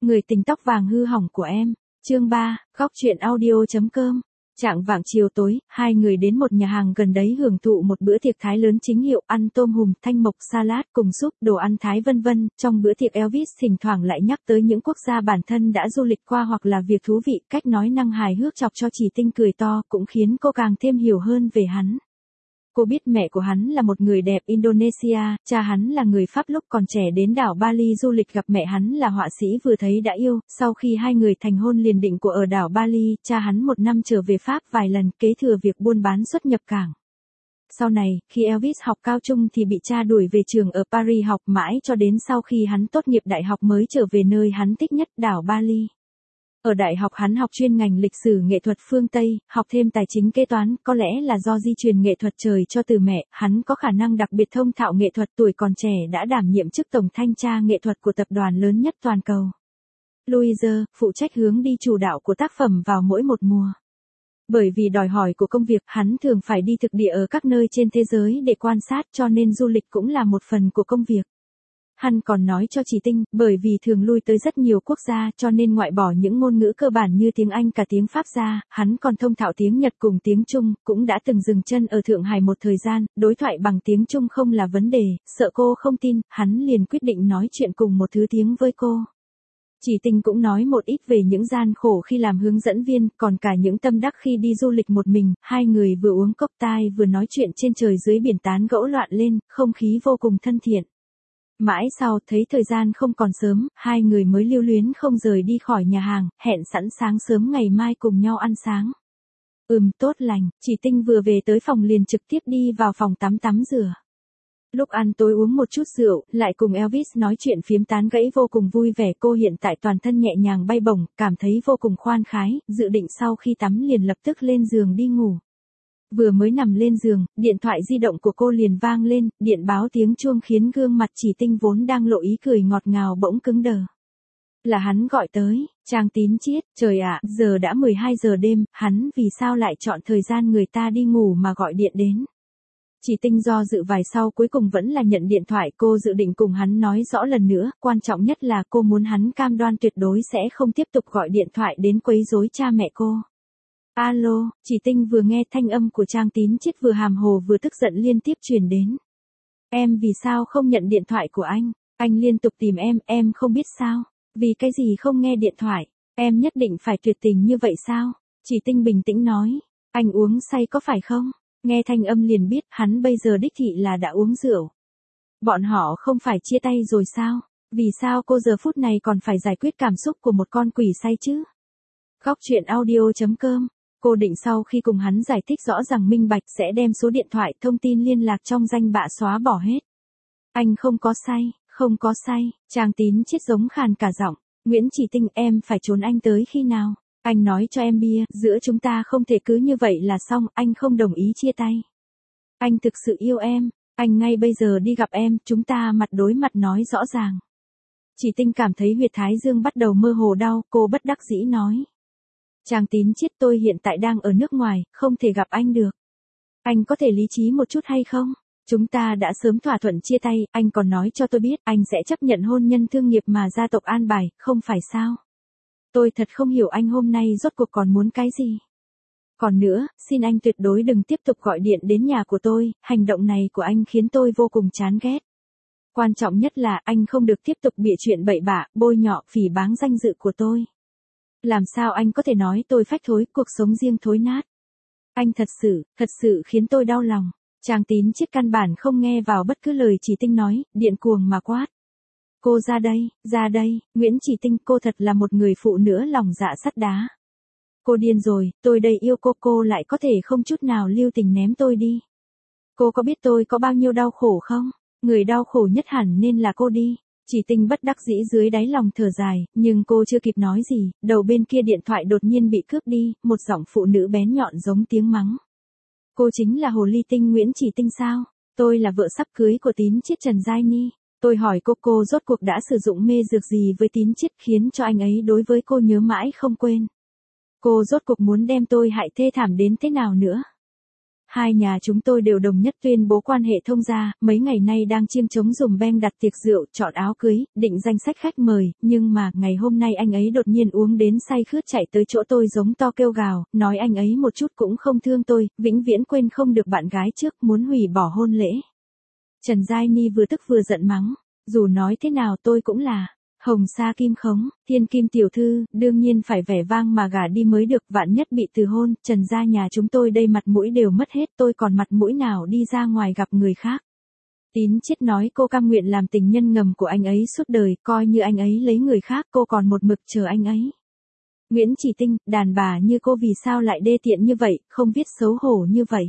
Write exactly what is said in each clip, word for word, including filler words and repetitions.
Người tình tóc vàng hư hỏng của em. Chương ba, góc truyện audio chấm com. Trạng vạng chiều tối, hai người đến một nhà hàng gần đấy hưởng thụ một bữa tiệc Thái lớn chính hiệu, ăn tôm hùm, thanh mộc, salad cùng súp, đồ ăn Thái vân vân. Trong bữa tiệc Elvis thỉnh thoảng lại nhắc tới những quốc gia bản thân đã du lịch qua hoặc là việc thú vị, cách nói năng hài hước chọc cho Chỉ Tinh cười to, cũng khiến cô càng thêm hiểu hơn về hắn. Cô biết mẹ của hắn là một người đẹp Indonesia, cha hắn là người Pháp lúc còn trẻ đến đảo Bali du lịch gặp mẹ hắn là họa sĩ vừa thấy đã yêu, sau khi hai người thành hôn liền định của ở đảo Bali, cha hắn một năm trở về Pháp vài lần kế thừa việc buôn bán xuất nhập cảng. Sau này, khi Elvis học cao trung thì bị cha đuổi về trường ở Paris học mãi cho đến sau khi hắn tốt nghiệp đại học mới trở về nơi hắn thích nhất, đảo Bali. Ở đại học hắn học chuyên ngành lịch sử nghệ thuật phương Tây, học thêm tài chính kế toán, có lẽ là do di truyền nghệ thuật trời cho từ mẹ, hắn có khả năng đặc biệt thông thạo nghệ thuật, tuổi còn trẻ đã đảm nhiệm chức tổng thanh tra nghệ thuật của tập đoàn lớn nhất toàn cầu. Louise, phụ trách hướng đi chủ đạo của tác phẩm vào mỗi một mùa. Bởi vì đòi hỏi của công việc, hắn thường phải đi thực địa ở các nơi trên thế giới để quan sát, cho nên du lịch cũng là một phần của công việc. Hắn còn nói cho Chỉ Tinh, bởi vì thường lui tới rất nhiều quốc gia cho nên ngoại bỏ những ngôn ngữ cơ bản như tiếng Anh cả tiếng Pháp ra, hắn còn thông thạo tiếng Nhật cùng tiếng Trung, cũng đã từng dừng chân ở Thượng Hải một thời gian, đối thoại bằng tiếng Trung không là vấn đề, sợ cô không tin, hắn liền quyết định nói chuyện cùng một thứ tiếng với cô. Chỉ Tinh cũng nói một ít về những gian khổ khi làm hướng dẫn viên, còn cả những tâm đắc khi đi du lịch một mình, hai người vừa uống cốc tai vừa nói chuyện trên trời dưới biển tán gẫu loạn lên, không khí vô cùng thân thiện. Mãi sau, thấy thời gian không còn sớm, hai người mới lưu luyến không rời đi khỏi nhà hàng, hẹn sẵn sáng sớm ngày mai cùng nhau ăn sáng. Ừm, tốt lành, Chỉ Tinh vừa về tới phòng liền trực tiếp đi vào phòng tắm tắm rửa. Lúc ăn tối uống một chút rượu, lại cùng Elvis nói chuyện phiếm tán gẫy vô cùng vui vẻ, cô hiện tại toàn thân nhẹ nhàng bay bổng, cảm thấy vô cùng khoan khái, dự định sau khi tắm liền lập tức lên giường đi ngủ. Vừa mới nằm lên giường, điện thoại di động của cô liền vang lên, điện báo tiếng chuông khiến gương mặt Chỉ Tinh vốn đang lộ ý cười ngọt ngào bỗng cứng đờ. Là hắn gọi tới, Trang Tín Chiết, trời ạ, giờ đã mười hai giờ đêm, hắn vì sao lại chọn thời gian người ta đi ngủ mà gọi điện đến. Chỉ Tinh do dự vài sau cuối cùng vẫn là nhận điện thoại, cô dự định cùng hắn nói rõ lần nữa, quan trọng nhất là cô muốn hắn cam đoan tuyệt đối sẽ không tiếp tục gọi điện thoại đến quấy rối cha mẹ cô. Alo, Chỉ Tinh vừa nghe thanh âm của Trang Tín Chiết vừa hàm hồ vừa tức giận liên tiếp truyền đến. Em vì sao không nhận điện thoại của anh? Anh liên tục tìm em, em không biết sao? Vì cái gì không nghe điện thoại? Em nhất định phải tuyệt tình như vậy sao? Chỉ Tinh bình tĩnh nói. Anh uống say có phải không? Nghe thanh âm liền biết hắn bây giờ đích thị là đã uống rượu. Bọn họ không phải chia tay rồi sao? Vì sao cô giờ phút này còn phải giải quyết cảm xúc của một con quỷ say chứ? Góc truyện audio chấm com. Cô định sau khi cùng hắn giải thích rõ ràng minh bạch sẽ đem số điện thoại thông tin liên lạc trong danh bạ xóa bỏ hết. Anh không có say, không có say, Trang Tín Chiết giống khàn cả giọng. Nguyễn Chỉ Tinh, em phải trốn anh tới khi nào? Anh nói cho em bia, giữa chúng ta không thể cứ như vậy là xong, anh không đồng ý chia tay. Anh thực sự yêu em, anh ngay bây giờ đi gặp em, chúng ta mặt đối mặt nói rõ ràng. Chỉ Tinh cảm thấy huyệt thái dương bắt đầu mơ hồ đau, cô bất đắc dĩ nói. Trang Tín Chiết, tôi hiện tại đang ở nước ngoài, không thể gặp anh được. Anh có thể lý trí một chút hay không? Chúng ta đã sớm thỏa thuận chia tay, anh còn nói cho tôi biết anh sẽ chấp nhận hôn nhân thương nghiệp mà gia tộc an bài, không phải sao? Tôi thật không hiểu anh hôm nay rốt cuộc còn muốn cái gì. Còn nữa, xin anh tuyệt đối đừng tiếp tục gọi điện đến nhà của tôi, hành động này của anh khiến tôi vô cùng chán ghét. Quan trọng nhất là anh không được tiếp tục bịa chuyện bậy bạ, bôi nhọ, phỉ báng danh dự của tôi. Làm sao anh có thể nói tôi phách thối, cuộc sống riêng thối nát. Anh thật sự, thật sự khiến tôi đau lòng. Trang Tín Chiết căn bản không nghe vào bất cứ lời Chỉ Tinh nói, điện cuồng mà quát. Cô ra đây, ra đây, Nguyễn Chỉ Tinh, cô thật là một người phụ nữ lòng dạ sắt đá. Cô điên rồi, tôi đây yêu cô, cô lại có thể không chút nào lưu tình ném tôi đi. Cô có biết tôi có bao nhiêu đau khổ không? Người đau khổ nhất hẳn nên là cô đi. Chỉ Tinh bất đắc dĩ dưới đáy lòng thở dài, nhưng cô chưa kịp nói gì, đầu bên kia điện thoại đột nhiên bị cướp đi, một giọng phụ nữ bén nhọn giống tiếng mắng. Cô chính là hồ ly tinh Nguyễn Chỉ Tinh sao? Tôi là vợ sắp cưới của Tín Chiết Trần Giai Ni. Tôi hỏi cô, cô rốt cuộc đã sử dụng mê dược gì với Tín Chiết khiến cho anh ấy đối với cô nhớ mãi không quên. Cô rốt cuộc muốn đem tôi hại thê thảm đến thế nào nữa? hai nhà chúng tôi đều đồng nhất tuyên bố quan hệ thông gia, mấy ngày nay đang chiêng trống dùm beng đặt tiệc rượu, chọn áo cưới, định danh sách khách mời, nhưng mà, ngày hôm nay anh ấy đột nhiên uống đến say khướt chạy tới chỗ tôi giống to kêu gào, nói anh ấy một chút cũng không thương tôi, vĩnh viễn quên không được bạn gái trước, muốn hủy bỏ hôn lễ. Trần Giai Ni vừa tức vừa giận mắng, dù nói thế nào tôi cũng là Hồng Sa Kim Khống, thiên kim tiểu thư, đương nhiên phải vẻ vang mà gả đi mới được, vạn nhất bị từ hôn, Trần gia nhà chúng tôi đây mặt mũi đều mất hết, tôi còn mặt mũi nào đi ra ngoài gặp người khác. Tín Chiết nói cô cam nguyện làm tình nhân ngầm của anh ấy suốt đời, coi như anh ấy lấy người khác, cô còn một mực chờ anh ấy. Nguyễn Chỉ Tinh, đàn bà như cô vì sao lại đê tiện như vậy, không biết xấu hổ như vậy.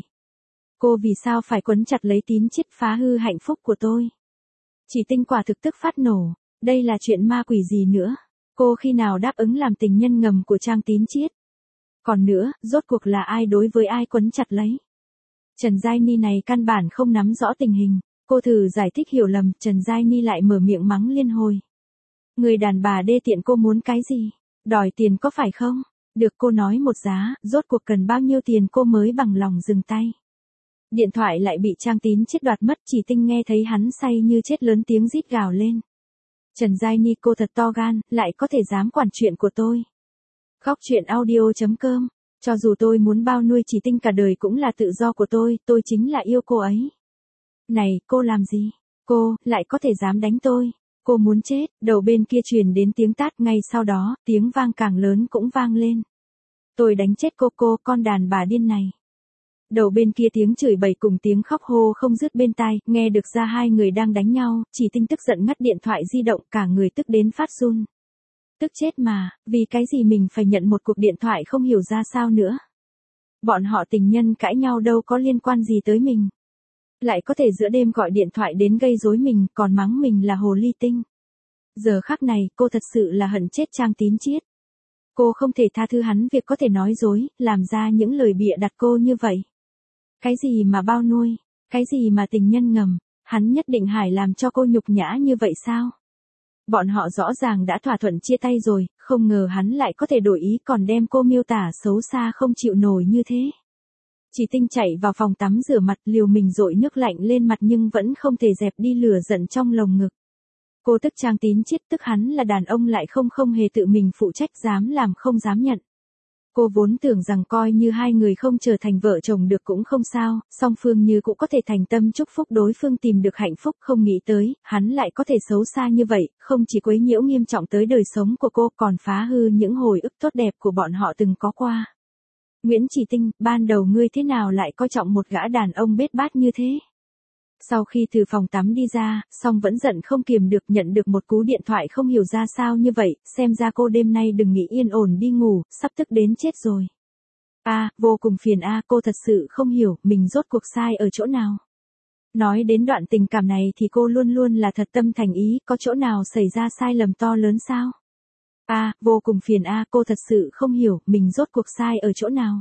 Cô vì sao phải quấn chặt lấy Tín Chiết phá hư hạnh phúc của tôi. Chỉ Tinh quả thực tức phát nổ. Đây là chuyện ma quỷ gì nữa? Cô khi nào đáp ứng làm tình nhân ngầm của Trang Tín Chiết? Còn nữa, rốt cuộc là ai đối với ai quấn chặt lấy? Trần Giai Ni này căn bản không nắm rõ tình hình. Cô thử giải thích hiểu lầm, Trần Giai Ni lại mở miệng mắng liên hồi. Người đàn bà đê tiện cô muốn cái gì? Đòi tiền có phải không? Được cô nói một giá, rốt cuộc cần bao nhiêu tiền cô mới bằng lòng dừng tay. Điện thoại lại bị Trang Tín Chiết đoạt mất, Chỉ Tinh nghe thấy hắn say như chết lớn tiếng rít gào lên. Trần Giai Ni cô thật to gan, lại có thể dám quản chuyện của tôi. Góc truyện audio chấm com, cho dù tôi muốn bao nuôi Chỉ Tinh cả đời cũng là tự do của tôi, tôi chính là yêu cô ấy. Này, cô làm gì? Cô, lại có thể dám đánh tôi. Cô muốn chết, đầu bên kia truyền đến tiếng tát, ngay sau đó, tiếng vang càng lớn cũng vang lên. Tôi đánh chết cô cô, con đàn bà điên này. Đầu bên kia tiếng chửi bậy cùng tiếng khóc hô không dứt bên tai, nghe được ra hai người đang đánh nhau, Chỉ Tinh tức giận ngắt điện thoại di động, cả người tức đến phát run. Tức chết mà, vì cái gì mình phải nhận một cuộc điện thoại không hiểu ra sao nữa. Bọn họ tình nhân cãi nhau đâu có liên quan gì tới mình. Lại có thể giữa đêm gọi điện thoại đến gây rối mình, còn mắng mình là hồ ly tinh. Giờ khắc này, cô thật sự là hận chết Trang Tín Chiết. Cô không thể tha thứ hắn việc có thể nói dối, làm ra những lời bịa đặt cô như vậy. Cái gì mà bao nuôi, cái gì mà tình nhân ngầm, hắn nhất định hải làm cho cô nhục nhã như vậy sao? Bọn họ rõ ràng đã thỏa thuận chia tay rồi, không ngờ hắn lại có thể đổi ý còn đem cô miêu tả xấu xa không chịu nổi như thế. Chỉ Tinh chạy vào phòng tắm rửa mặt, liều mình dội nước lạnh lên mặt nhưng vẫn không thể dẹp đi lửa giận trong lồng ngực. Cô tức Trang Tín Chiết, tức hắn là đàn ông lại không không hề tự mình phụ trách, dám làm không dám nhận. Cô vốn tưởng rằng coi như hai người không trở thành vợ chồng được cũng không sao, song phương như cũng có thể thành tâm chúc phúc đối phương tìm được hạnh phúc, không nghĩ tới, hắn lại có thể xấu xa như vậy, không chỉ quấy nhiễu nghiêm trọng tới đời sống của cô còn phá hư những hồi ức tốt đẹp của bọn họ từng có qua. Nguyễn Chỉ Tinh, ban đầu ngươi thế nào lại coi trọng một gã đàn ông bết bát như thế? Sau khi từ phòng tắm đi ra, song vẫn giận không kiềm được, nhận được một cú điện thoại không hiểu ra sao như vậy, xem ra cô đêm nay đừng nghĩ yên ổn đi ngủ, sắp tức đến chết rồi. A, à, vô cùng phiền a, à, cô thật sự không hiểu, mình rốt cuộc sai ở chỗ nào. Nói đến đoạn tình cảm này thì cô luôn luôn là thật tâm thành ý, có chỗ nào xảy ra sai lầm to lớn sao? A, à, vô cùng phiền a, à, cô thật sự không hiểu, mình rốt cuộc sai ở chỗ nào.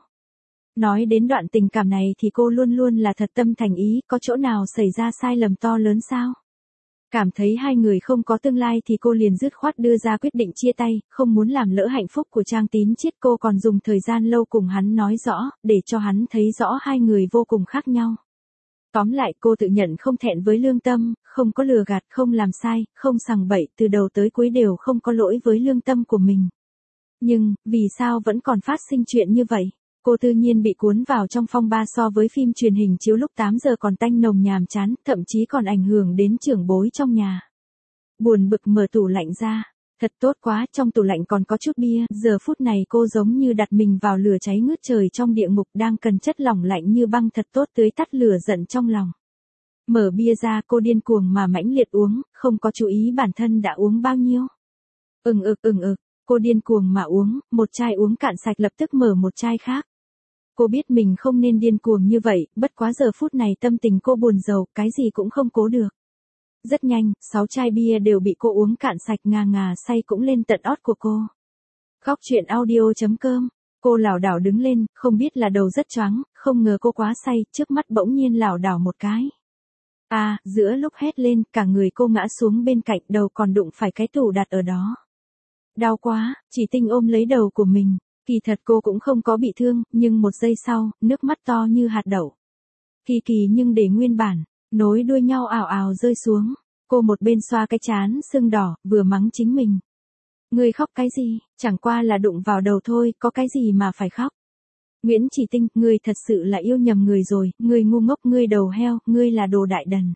Nói đến đoạn tình cảm này thì cô luôn luôn là thật tâm thành ý, có chỗ nào xảy ra sai lầm to lớn sao? Cảm thấy hai người không có tương lai thì cô liền dứt khoát đưa ra quyết định chia tay, không muốn làm lỡ hạnh phúc của Trang Tín Chiết. Cô còn dùng thời gian lâu cùng hắn nói rõ, để cho hắn thấy rõ hai người vô cùng khác nhau. Tóm lại cô tự nhận không thẹn với lương tâm, không có lừa gạt, không làm sai, không sằng bậy, từ đầu tới cuối đều không có lỗi với lương tâm của mình. Nhưng, vì sao vẫn còn phát sinh chuyện như vậy? Cô tự nhiên bị cuốn vào trong phong ba so với phim truyền hình chiếu lúc tám giờ còn tanh nồng nhàm chán, thậm chí còn ảnh hưởng đến trưởng bối trong nhà. Buồn bực mở tủ lạnh ra. Thật tốt quá, trong tủ lạnh còn có chút bia, giờ phút này cô giống như đặt mình vào lửa cháy ngút trời trong địa ngục đang cần chất lỏng lạnh như băng thật tốt tưới tắt lửa giận trong lòng. Mở bia ra cô điên cuồng mà mãnh liệt uống, không có chú ý bản thân đã uống bao nhiêu. Ừng ực ừng ực, cô điên cuồng mà uống, một chai uống cạn sạch lập tức mở một chai khác. Cô biết mình không nên điên cuồng như vậy, bất quá giờ phút này tâm tình cô buồn rầu, cái gì cũng không cố được. Rất nhanh, sáu chai bia đều bị cô uống cạn sạch, ngà ngà say cũng lên tận ót của cô. Góc truyện audio chấm com, cô lảo đảo đứng lên, không biết là đầu rất choáng, không ngờ cô quá say, trước mắt bỗng nhiên lảo đảo một cái. À, giữa lúc hét lên, cả người cô ngã xuống bên cạnh, đầu còn đụng phải cái tủ đặt ở đó. Đau quá, Chỉ Tinh ôm lấy đầu của mình. Kỳ thật cô cũng không có bị thương, nhưng một giây sau, nước mắt to như hạt đậu. Kỳ kỳ nhưng để nguyên bản, nối đuôi nhau ào ào rơi xuống. Cô một bên xoa cái trán sưng đỏ, vừa mắng chính mình. Ngươi khóc cái gì, chẳng qua là đụng vào đầu thôi, có cái gì mà phải khóc. Nguyễn Chỉ Tinh, ngươi thật sự là yêu nhầm người rồi, ngươi ngu ngốc, ngươi đầu heo, ngươi là đồ đại đần.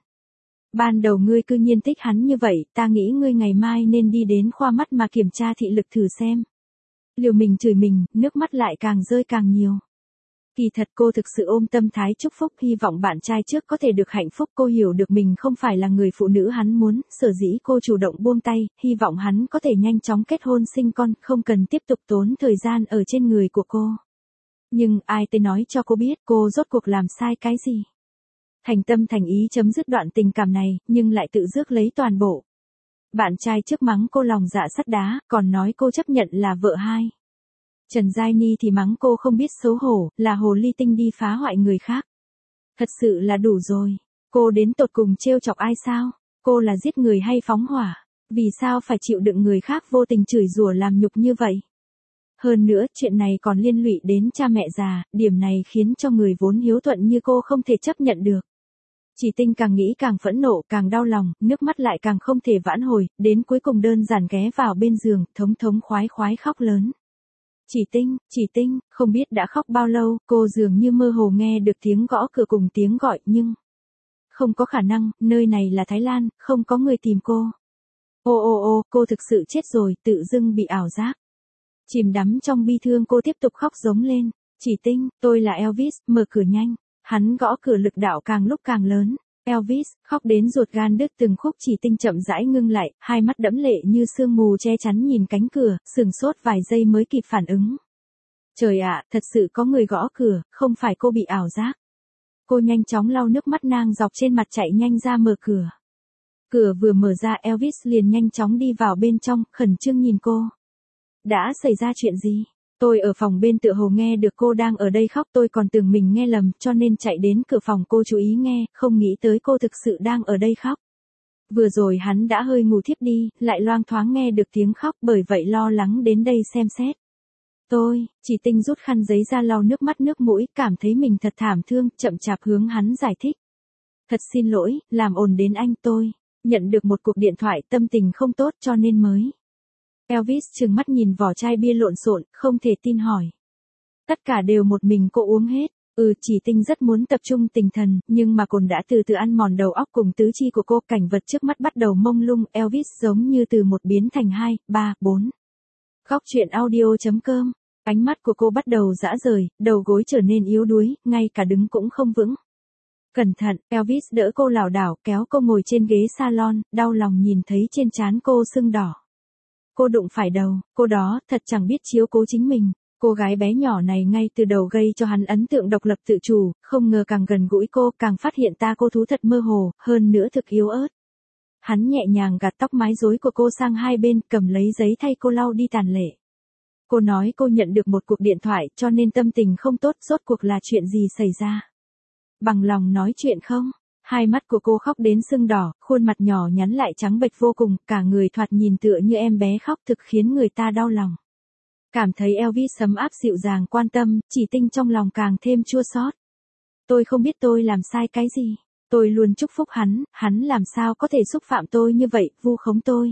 Ban đầu ngươi cư nhiên thích hắn như vậy, ta nghĩ ngươi ngày mai nên đi đến khoa mắt mà kiểm tra thị lực thử xem. Liều mình chửi mình, nước mắt lại càng rơi càng nhiều. Kỳ thật cô thực sự ôm tâm thái chúc phúc, hy vọng bạn trai trước có thể được hạnh phúc. Cô hiểu được mình không phải là người phụ nữ hắn muốn, sở dĩ cô chủ động buông tay, hy vọng hắn có thể nhanh chóng kết hôn sinh con, không cần tiếp tục tốn thời gian ở trên người của cô. Nhưng ai tới nói cho cô biết cô rốt cuộc làm sai cái gì? Thành tâm thành ý chấm dứt đoạn tình cảm này, nhưng lại tự rước lấy toàn bộ. Bạn trai trước mắng cô lòng dạ sắt đá, còn nói cô chấp nhận là vợ hai. Trần Giai Ni thì mắng cô không biết xấu hổ, là hồ ly tinh đi phá hoại người khác. Thật sự là đủ rồi. Cô đến tột cùng trêu chọc ai sao? Cô là giết người hay phóng hỏa? Vì sao phải chịu đựng người khác vô tình chửi rủa làm nhục như vậy? Hơn nữa, chuyện này còn liên lụy đến cha mẹ già, điểm này khiến cho người vốn hiếu thuận như cô không thể chấp nhận được. Chỉ Tinh càng nghĩ càng phẫn nộ, càng đau lòng, nước mắt lại càng không thể vãn hồi, đến cuối cùng đơn giản ghé vào bên giường, thống thống khoái khoái khóc lớn. Chỉ Tinh, Chỉ Tinh, không biết đã khóc bao lâu, cô dường như mơ hồ nghe được tiếng gõ cửa cùng tiếng gọi, nhưng không có khả năng, nơi này là Thái Lan, không có người tìm cô. Ô ô ô, cô thực sự chết rồi, tự dưng bị ảo giác. Chìm đắm trong bi thương cô tiếp tục khóc giống lên. Chỉ Tinh, tôi là Elvis, mở cửa nhanh. Hắn gõ cửa lực đạo càng lúc càng lớn. Elvis, khóc đến ruột gan đứt từng khúc. Chỉ Tinh chậm rãi ngưng lại, hai mắt đẫm lệ như sương mù che chắn nhìn cánh cửa, sừng sốt vài giây mới kịp phản ứng. Trời ạ, thật sự có người gõ cửa, không phải cô bị ảo giác. Cô nhanh chóng lau nước mắt nang dọc trên mặt chạy nhanh ra mở cửa. Cửa vừa mở ra Elvis liền nhanh chóng đi vào bên trong, khẩn trương nhìn cô. Đã xảy ra chuyện gì? Tôi ở phòng bên tựa hồ nghe được cô đang ở đây khóc, tôi còn tưởng mình nghe lầm, cho nên chạy đến cửa phòng cô chú ý nghe, không nghĩ tới cô thực sự đang ở đây khóc. Vừa rồi hắn đã hơi ngủ thiếp đi, lại loang thoáng nghe được tiếng khóc, bởi vậy lo lắng đến đây xem xét. Tôi, Chỉ Tinh rút khăn giấy ra lau nước mắt nước mũi, cảm thấy mình thật thảm thương, chậm chạp hướng hắn giải thích. Thật xin lỗi, làm ồn đến anh. Tôi nhận được một cuộc điện thoại, tâm tình không tốt cho nên mới. Elvis trừng mắt nhìn vỏ chai bia lộn xộn, không thể tin hỏi. Tất cả đều một mình cô uống hết. Ừ, Chỉ Tinh rất muốn tập trung tinh thần, nhưng mà cồn đã từ từ ăn mòn đầu óc cùng tứ chi của cô, cảnh vật trước mắt bắt đầu mông lung, Elvis giống như từ một biến thành hai, ba, bốn. Góc truyện audio chấm com. Ánh mắt của cô bắt đầu rã rời, đầu gối trở nên yếu đuối, ngay cả đứng cũng không vững. Cẩn thận, Elvis đỡ cô lảo đảo, kéo cô ngồi trên ghế salon, đau lòng nhìn thấy trên trán cô sưng đỏ. Cô đụng phải đầu, cô đó, thật chẳng biết chiếu cố chính mình. Cô gái bé nhỏ này ngay từ đầu gây cho hắn ấn tượng độc lập tự chủ, không ngờ càng gần gũi cô, càng phát hiện ta cô thú thật mơ hồ, hơn nữa thực yếu ớt. Hắn nhẹ nhàng gạt tóc mái rối của cô sang hai bên, cầm lấy giấy thay cô lau đi tàn lệ. Cô nói cô nhận được một cuộc điện thoại, cho nên tâm tình không tốt, rốt cuộc là chuyện gì xảy ra? Bằng lòng nói chuyện không? Hai mắt của cô khóc đến sưng đỏ, khuôn mặt nhỏ nhắn lại trắng bệch vô cùng, cả người thoạt nhìn tựa như em bé khóc, thực khiến người ta đau lòng. Cảm thấy Elvis ấm áp dịu dàng quan tâm, Chỉ Tinh trong lòng càng thêm chua xót. Tôi không biết tôi làm sai cái gì. Tôi luôn chúc phúc hắn, hắn làm sao có thể xúc phạm tôi như vậy, vu khống tôi.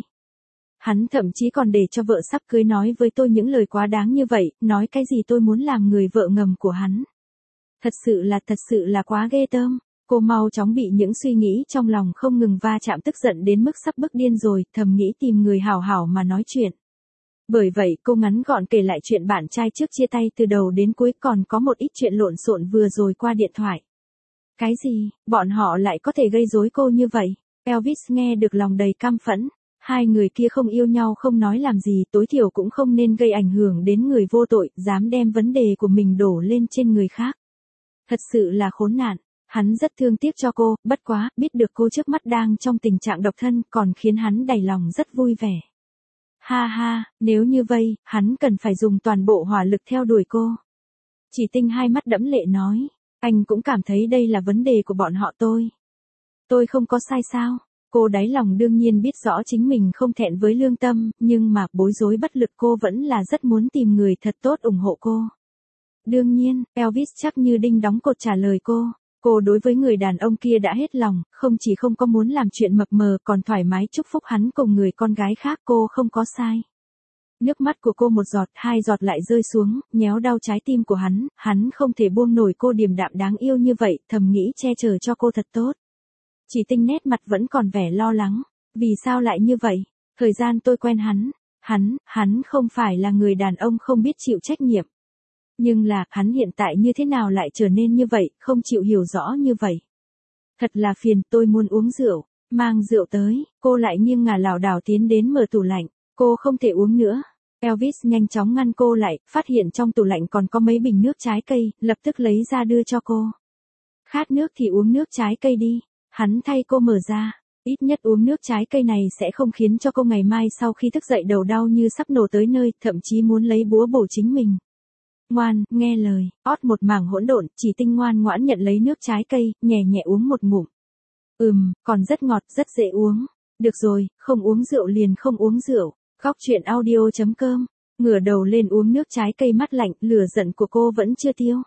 Hắn thậm chí còn để cho vợ sắp cưới nói với tôi những lời quá đáng như vậy, nói cái gì tôi muốn làm người vợ ngầm của hắn. Thật sự là thật sự là quá ghê tởm. Cô mau chóng bị những suy nghĩ trong lòng không ngừng va chạm tức giận đến mức sắp bức điên rồi, thầm nghĩ tìm người hảo hảo mà nói chuyện. Bởi vậy cô ngắn gọn kể lại chuyện bạn trai trước chia tay từ đầu đến cuối, còn có một ít chuyện lộn xộn vừa rồi qua điện thoại. Cái gì, bọn họ lại có thể gây rối cô như vậy? Elvis nghe được lòng đầy căm phẫn. Hai người kia không yêu nhau không nói làm gì, tối thiểu cũng không nên gây ảnh hưởng đến người vô tội, dám đem vấn đề của mình đổ lên trên người khác. Thật sự là khốn nạn. Hắn rất thương tiếc cho cô, bất quá, biết được cô trước mắt đang trong tình trạng độc thân, còn khiến hắn đầy lòng rất vui vẻ. Ha ha, nếu như vậy, hắn cần phải dùng toàn bộ hỏa lực theo đuổi cô. Chỉ Tinh hai mắt đẫm lệ nói, anh cũng cảm thấy đây là vấn đề của bọn họ tôi. Tôi không có sai sao? Cô đáy lòng đương nhiên biết rõ chính mình không thẹn với lương tâm, nhưng mà bối rối bất lực cô vẫn là rất muốn tìm người thật tốt ủng hộ cô. Đương nhiên, Elvis chắc như đinh đóng cột trả lời cô. Cô đối với người đàn ông kia đã hết lòng, không chỉ không có muốn làm chuyện mập mờ còn thoải mái chúc phúc hắn cùng người con gái khác, cô không có sai. Nước mắt của cô một giọt, hai giọt lại rơi xuống, nhéo đau trái tim của hắn, hắn không thể buông nổi cô điềm đạm đáng yêu như vậy, thầm nghĩ che chở cho cô thật tốt. Chỉ Tinh nét mặt vẫn còn vẻ lo lắng, vì sao lại như vậy? Thời gian tôi quen hắn, hắn, hắn không phải là người đàn ông không biết chịu trách nhiệm. Nhưng là, hắn hiện tại như thế nào lại trở nên như vậy, không chịu hiểu rõ như vậy. Thật là phiền, tôi muốn uống rượu, mang rượu tới, cô lại nghiêng ngả lảo đảo tiến đến mở tủ lạnh, cô không thể uống nữa. Elvis nhanh chóng ngăn cô lại, phát hiện trong tủ lạnh còn có mấy bình nước trái cây, lập tức lấy ra đưa cho cô. Khát nước thì uống nước trái cây đi, hắn thay cô mở ra, ít nhất uống nước trái cây này sẽ không khiến cho cô ngày mai sau khi thức dậy đầu đau như sắp nổ tới nơi, thậm chí muốn lấy búa bổ chính mình. Ngoan, nghe lời, ót một mảng hỗn độn, Chỉ Tinh ngoan ngoãn nhận lấy nước trái cây, nhẹ nhẹ uống một ngụm. Ừm, còn rất ngọt, rất dễ uống. Được rồi, không uống rượu liền không uống rượu. Góc truyện audio chấm com, ngửa đầu lên uống nước trái cây mát lạnh, lửa giận của cô vẫn chưa tiêu.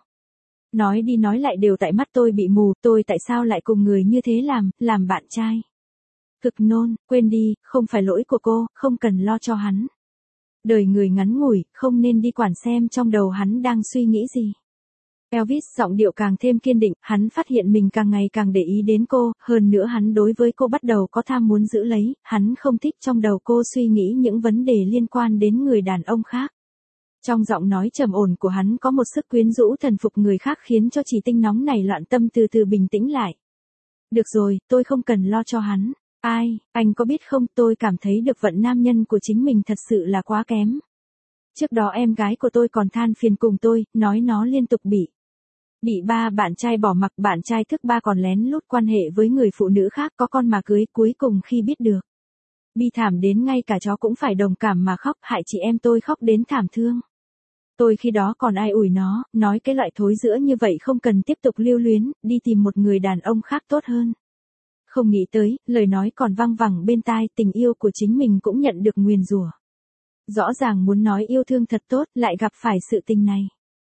Nói đi nói lại đều tại mắt tôi bị mù, tôi tại sao lại cùng người như thế làm, làm bạn trai. Cực nôn, quên đi, không phải lỗi của cô, không cần lo cho hắn. Đời người ngắn ngủi, không nên đi quản xem trong đầu hắn đang suy nghĩ gì. Elvis giọng điệu càng thêm kiên định, hắn phát hiện mình càng ngày càng để ý đến cô, hơn nữa hắn đối với cô bắt đầu có tham muốn giữ lấy, hắn không thích trong đầu cô suy nghĩ những vấn đề liên quan đến người đàn ông khác. Trong giọng nói trầm ổn của hắn có một sức quyến rũ thần phục người khác khiến cho Chỉ Tinh nóng này loạn tâm từ từ bình tĩnh lại. Được rồi, tôi không cần lo cho hắn. Ai, anh có biết không, tôi cảm thấy được vận nam nhân của chính mình thật sự là quá kém. Trước đó em gái của tôi còn than phiền cùng tôi, nói nó liên tục bị. Bị ba bạn trai bỏ mặc, bạn trai thứ ba còn lén lút quan hệ với người phụ nữ khác có con mà cưới, cuối cùng khi biết được. Bi thảm đến ngay cả chó cũng phải đồng cảm mà khóc, hại chị em tôi khóc đến thảm thương. Tôi khi đó còn ai ủi nó, nói cái loại thối rữa như vậy không cần tiếp tục lưu luyến, đi tìm một người đàn ông khác tốt hơn. Không nghĩ tới, lời nói còn văng vẳng bên tai, tình yêu của chính mình cũng nhận được nguyền rủa. Rõ ràng muốn nói yêu thương thật tốt, lại gặp phải sự tình này.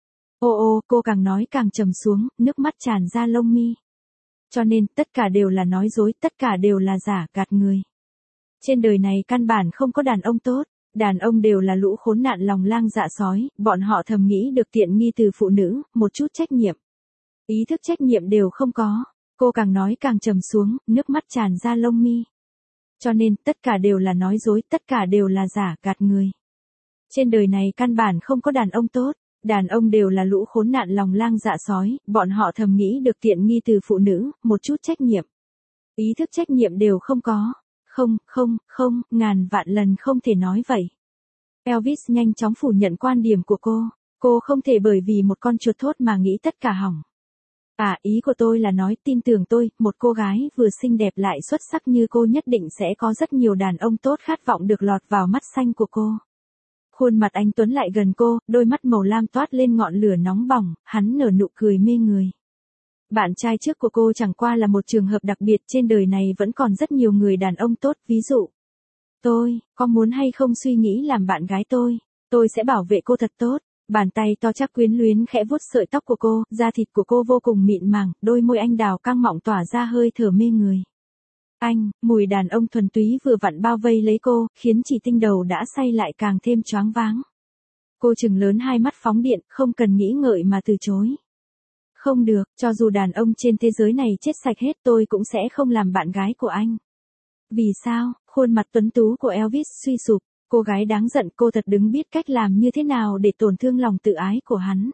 Ô ô, cô càng nói càng trầm xuống, nước mắt tràn ra lông mi. Cho nên, tất cả đều là nói dối, tất cả đều là giả, gạt người. Trên đời này căn bản không có đàn ông tốt, đàn ông đều là lũ khốn nạn lòng lang dạ sói, bọn họ thầm nghĩ được tiện nghi từ phụ nữ, một chút trách nhiệm. Ý thức trách nhiệm đều không có. Cô càng nói càng trầm xuống, nước mắt tràn ra lông mi. Cho nên, tất cả đều là nói dối, tất cả đều là giả, gạt người. Trên đời này căn bản không có đàn ông tốt, đàn ông đều là lũ khốn nạn lòng lang dạ sói, bọn họ thầm nghĩ được tiện nghi từ phụ nữ, một chút trách nhiệm. Ý thức trách nhiệm đều không có. Không, không, không, ngàn vạn lần không thể nói vậy. Elvis nhanh chóng phủ nhận quan điểm của cô, cô không thể bởi vì một con chuột thốt mà nghĩ tất cả hỏng. À, ý của tôi là nói, tin tưởng tôi, một cô gái vừa xinh đẹp lại xuất sắc như cô nhất định sẽ có rất nhiều đàn ông tốt khát vọng được lọt vào mắt xanh của cô. Khuôn mặt anh Tuấn lại gần cô, đôi mắt màu lam toát lên ngọn lửa nóng bỏng, hắn nở nụ cười mê người. Bạn trai trước của cô chẳng qua là một trường hợp đặc biệt, trên đời này vẫn còn rất nhiều người đàn ông tốt, ví dụ. Tôi, có muốn hay không suy nghĩ làm bạn gái tôi, tôi sẽ bảo vệ cô thật tốt. Bàn tay to chắc quyến luyến khẽ vuốt sợi tóc của cô, da thịt của cô vô cùng mịn màng, đôi môi anh đào căng mọng tỏa ra hơi thở mê người. Anh, mùi đàn ông thuần túy vừa vặn bao vây lấy cô, khiến Chỉ Tinh đầu đã say lại càng thêm choáng váng. Cô trừng lớn hai mắt phóng điện, không cần nghĩ ngợi mà từ chối. Không được, cho dù đàn ông trên thế giới này chết sạch hết tôi cũng sẽ không làm bạn gái của anh. Vì sao? Khuôn mặt tuấn tú của Elvis suy sụp. Cô gái đáng giận, cô thật đứng biết cách làm như thế nào để tổn thương lòng tự ái của hắn.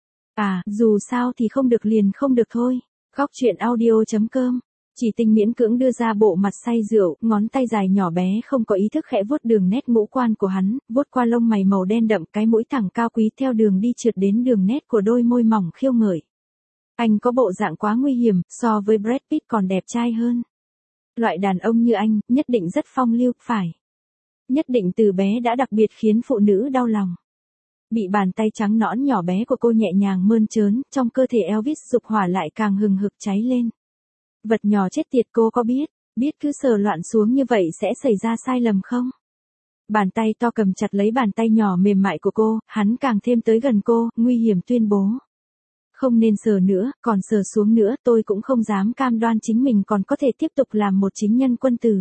À, dù sao thì không được liền không được thôi. Góc truyện audio chấm com. Chỉ Tinh miễn cưỡng đưa ra bộ mặt say rượu, ngón tay dài nhỏ bé không có ý thức khẽ vuốt đường nét ngũ quan của hắn, vuốt qua lông mày màu đen đậm, cái mũi thẳng cao quý theo đường đi trượt đến đường nét của đôi môi mỏng khiêu ngợi. Anh có bộ dạng quá nguy hiểm, so với Brad Pitt còn đẹp trai hơn. Loại đàn ông như anh, nhất định rất phong lưu, phải. Nhất định từ bé đã đặc biệt khiến phụ nữ đau lòng. Bị bàn tay trắng nõn nhỏ bé của cô nhẹ nhàng mơn trớn, trong cơ thể Elvis dục hỏa lại càng hừng hực cháy lên. Vật nhỏ chết tiệt, cô có biết, biết cứ sờ loạn xuống như vậy sẽ xảy ra sai lầm không? Bàn tay to cầm chặt lấy bàn tay nhỏ mềm mại của cô, hắn càng thêm tới gần cô, nguy hiểm tuyên bố. Không nên sờ nữa, còn sờ xuống nữa tôi cũng không dám cam đoan chính mình còn có thể tiếp tục làm một chính nhân quân tử.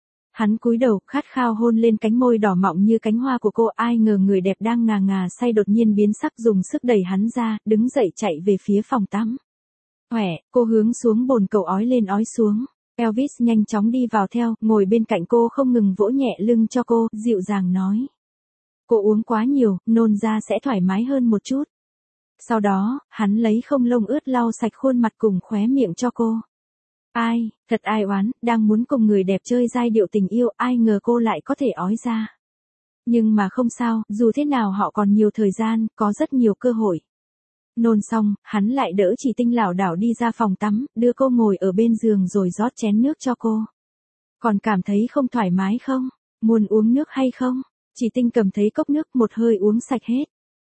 Hắn cúi đầu, khát khao hôn lên cánh môi đỏ mọng như cánh hoa của cô, ai ngờ người đẹp đang ngà ngà say đột nhiên biến sắc dùng sức đẩy hắn ra, đứng dậy chạy về phía phòng tắm. Hoẻ, cô hướng xuống bồn cầu ói lên ói xuống. Elvis nhanh chóng đi vào theo, ngồi bên cạnh cô không ngừng vỗ nhẹ lưng cho cô, dịu dàng nói. Cô uống quá nhiều, nôn ra sẽ thoải mái hơn một chút. Sau đó, hắn lấy không lông ướt lau sạch khuôn mặt cùng khóe miệng cho cô. Ai, thật ai oán, đang muốn cùng người đẹp chơi giai điệu tình yêu, ai ngờ cô lại có thể ói ra. Nhưng mà không sao, dù thế nào họ còn nhiều thời gian, có rất nhiều cơ hội. Nôn xong, hắn lại đỡ Chỉ Tinh lảo đảo đi ra phòng tắm, đưa cô ngồi ở bên giường rồi rót chén nước cho cô. Còn cảm thấy không thoải mái không? Muốn uống nước hay không? Chỉ Tinh cầm thấy cốc nước một hơi uống sạch hết.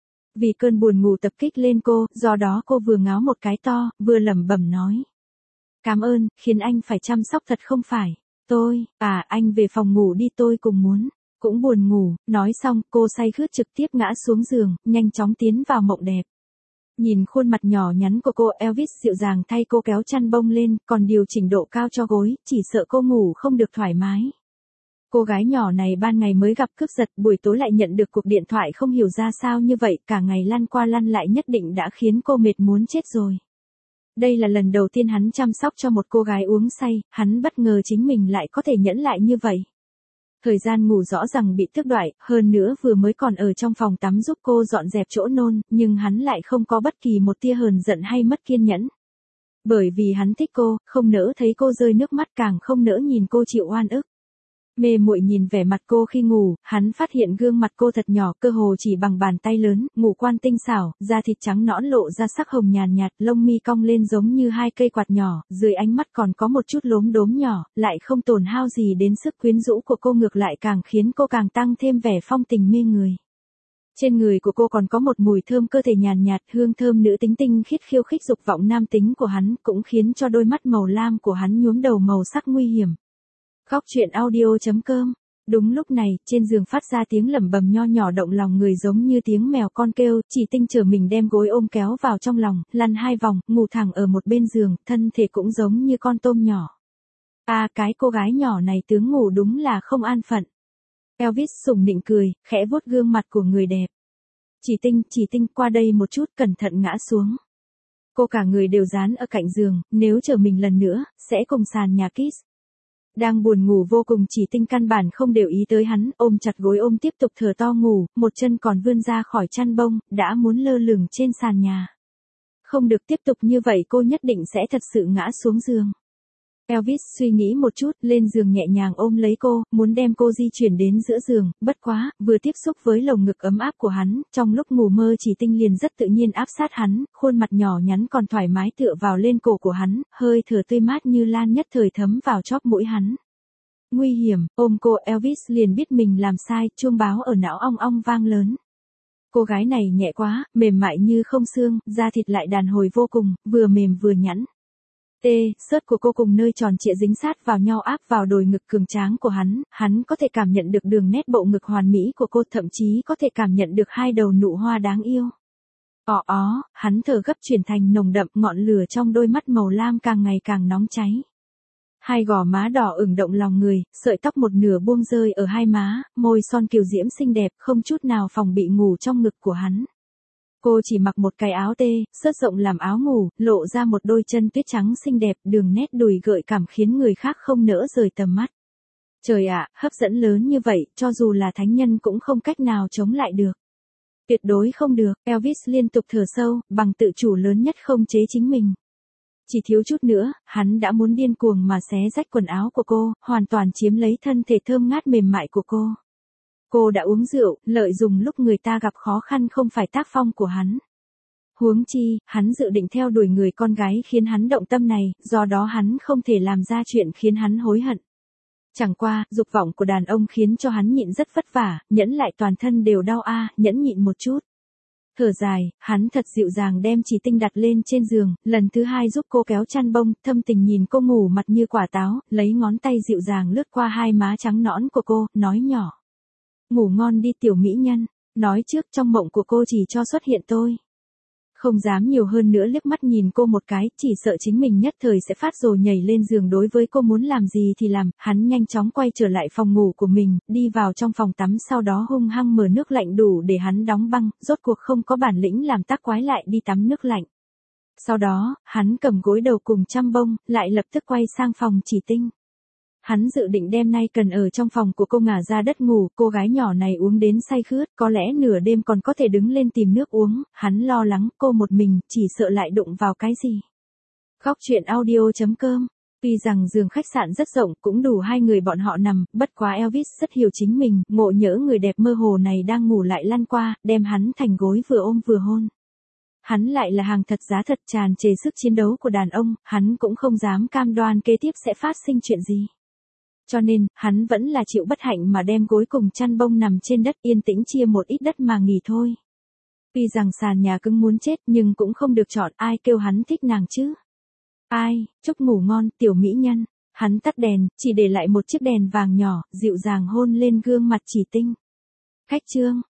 Vì cơn buồn ngủ tập kích lên cô, do đó cô vừa ngáo một cái to, vừa lẩm bẩm nói. Cảm ơn, khiến anh phải chăm sóc thật không phải. Tôi, à anh về phòng ngủ đi tôi cùng muốn. Cũng buồn ngủ, nói xong cô say khướt trực tiếp ngã xuống giường, nhanh chóng tiến vào mộng đẹp. Nhìn khuôn mặt nhỏ nhắn của cô, Elvis dịu dàng thay cô kéo chăn bông lên, còn điều chỉnh độ cao cho gối, chỉ sợ cô ngủ không được thoải mái. Cô gái nhỏ này ban ngày mới gặp cướp giật, buổi tối lại nhận được cuộc điện thoại không hiểu ra sao như vậy, cả ngày lăn qua lăn lại nhất định đã khiến cô mệt muốn chết rồi. Đây là lần đầu tiên hắn chăm sóc cho một cô gái uống say, hắn bất ngờ chính mình lại có thể nhẫn lại như vậy. Thời gian ngủ rõ ràng bị tước đoạt, hơn nữa vừa mới còn ở trong phòng tắm giúp cô dọn dẹp chỗ nôn, nhưng hắn lại không có bất kỳ một tia hờn giận hay mất kiên nhẫn. Bởi vì hắn thích cô, không nỡ thấy cô rơi nước mắt, càng không nỡ nhìn cô chịu oan ức. Mê muội nhìn vẻ mặt cô khi ngủ, hắn phát hiện gương mặt cô thật nhỏ, cơ hồ chỉ bằng bàn tay lớn, ngũ quan tinh xảo, da thịt trắng nõn lộ ra sắc hồng nhàn nhạt, lông mi cong lên giống như hai cây quạt nhỏ, dưới ánh mắt còn có một chút lốm đốm nhỏ, lại không tổn hao gì đến sức quyến rũ của cô, ngược lại càng khiến cô càng tăng thêm vẻ phong tình mê người. Trên người của cô còn có một mùi thơm cơ thể nhàn nhạt, hương thơm nữ tính tinh khiết khiêu khích dục vọng nam tính của hắn, cũng khiến cho đôi mắt màu lam của hắn nhuốm đầu màu sắc nguy hiểm. Góc truyện audio chấm com. Đúng lúc này, trên giường phát ra tiếng lẩm bẩm nho nhỏ động lòng người giống như tiếng mèo con kêu, Chỉ Tinh trở mình đem gối ôm kéo vào trong lòng, lăn hai vòng, ngủ thẳng ở một bên giường, thân thể cũng giống như con tôm nhỏ. À, cái cô gái nhỏ này tướng ngủ đúng là không an phận. Elvis sủng nịnh cười, khẽ vuốt gương mặt của người đẹp. Chỉ Tinh, Chỉ Tinh, qua đây một chút, cẩn thận ngã xuống. Cô cả người đều dán ở cạnh giường, nếu chờ mình lần nữa, sẽ cùng sàn nhà kiss. Đang buồn ngủ vô cùng, Chỉ Tinh căn bản không để ý tới hắn, ôm chặt gối ôm tiếp tục thở to ngủ, một chân còn vươn ra khỏi chăn bông, đã muốn lơ lửng trên sàn nhà. Không được tiếp tục như vậy, cô nhất định sẽ thật sự ngã xuống giường. Elvis suy nghĩ một chút, lên giường nhẹ nhàng ôm lấy cô, muốn đem cô di chuyển đến giữa giường, bất quá, vừa tiếp xúc với lồng ngực ấm áp của hắn, trong lúc ngủ mơ Chỉ Tinh liền rất tự nhiên áp sát hắn, khuôn mặt nhỏ nhắn còn thoải mái tựa vào lên cổ của hắn, hơi thở tươi mát như lan nhất thời thấm vào chóp mũi hắn. Nguy hiểm, ôm cô, Elvis liền biết mình làm sai, chuông báo ở não ong ong vang lớn. Cô gái này nhẹ quá, mềm mại như không xương, da thịt lại đàn hồi vô cùng, vừa mềm vừa nhẵn. Tê, sớt của cô cùng nơi tròn trịa dính sát vào nhau áp vào đồi ngực cường tráng của hắn, hắn có thể cảm nhận được đường nét bộ ngực hoàn mỹ của cô, thậm chí có thể cảm nhận được hai đầu nụ hoa đáng yêu. Ỏ ó, hắn thở gấp chuyển thành nồng đậm, ngọn lửa trong đôi mắt màu lam càng ngày càng nóng cháy. Hai gò má đỏ ửng động lòng người, sợi tóc một nửa buông rơi ở hai má, môi son kiều diễm xinh đẹp, không chút nào phòng bị ngủ trong ngực của hắn. Cô chỉ mặc một cái áo tê, sớt rộng làm áo ngủ, lộ ra một đôi chân tuyết trắng xinh đẹp, đường nét đùi gợi cảm khiến người khác không nỡ rời tầm mắt. Trời ạ, hấp dẫn lớn như vậy, cho dù là thánh nhân cũng không cách nào chống lại được. Tuyệt đối không được, Elvis liên tục thở sâu, bằng tự chủ lớn nhất không chế chính mình. Chỉ thiếu chút nữa, hắn đã muốn điên cuồng mà xé rách quần áo của cô, hoàn toàn chiếm lấy thân thể thơm ngát mềm mại của cô. Cô đã uống rượu, lợi dụng lúc người ta gặp khó khăn không phải tác phong của hắn. Huống chi, hắn dự định theo đuổi người con gái khiến hắn động tâm này, do đó hắn không thể làm ra chuyện khiến hắn hối hận. Chẳng qua, dục vọng của đàn ông khiến cho hắn nhịn rất vất vả, nhẫn lại toàn thân đều đau a, nhẫn nhịn một chút. Thở dài, hắn thật dịu dàng đem Chỉ Tinh đặt lên trên giường, lần thứ hai giúp cô kéo chăn bông, thâm tình nhìn cô ngủ mặt như quả táo, lấy ngón tay dịu dàng lướt qua hai má trắng nõn của cô, nói nhỏ. Ngủ ngon đi tiểu mỹ nhân, nói trước trong mộng của cô chỉ cho xuất hiện tôi. Không dám nhiều hơn nữa liếc mắt nhìn cô một cái, chỉ sợ chính mình nhất thời sẽ phát rồ nhảy lên giường đối với cô muốn làm gì thì làm, hắn nhanh chóng quay trở lại phòng ngủ của mình, đi vào trong phòng tắm sau đó hung hăng mở nước lạnh đủ để hắn đóng băng, rốt cuộc không có bản lĩnh làm tác quái lại đi tắm nước lạnh. Sau đó, hắn cầm gối đầu cùng chăm bông, lại lập tức quay sang phòng Chỉ Tinh. Hắn dự định đêm nay cần ở trong phòng của cô ngả ra đất ngủ, cô gái nhỏ này uống đến say khướt, có lẽ nửa đêm còn có thể đứng lên tìm nước uống, hắn lo lắng cô một mình, chỉ sợ lại đụng vào cái gì. Khóc chuyện audio chấm com. Tuy rằng giường khách sạn rất rộng, cũng đủ hai người bọn họ nằm, bất quá Elvis rất hiểu chính mình, ngộ nhỡ người đẹp mơ hồ này đang ngủ lại lăn qua, đem hắn thành gối vừa ôm vừa hôn. Hắn lại là hàng thật giá thật tràn trề sức chiến đấu của đàn ông, hắn cũng không dám cam đoan kế tiếp sẽ phát sinh chuyện gì. Cho nên, hắn vẫn là chịu bất hạnh mà đem gối cùng chăn bông nằm trên đất yên tĩnh chia một ít đất mà nghỉ thôi. Tuy rằng sàn nhà cứng muốn chết nhưng cũng không được chọn, ai kêu hắn thích nàng chứ. Ai, chúc ngủ ngon, tiểu mỹ nhân. Hắn tắt đèn, chỉ để lại một chiếc đèn vàng nhỏ, dịu dàng hôn lên gương mặt Chỉ Tinh. Khách trương.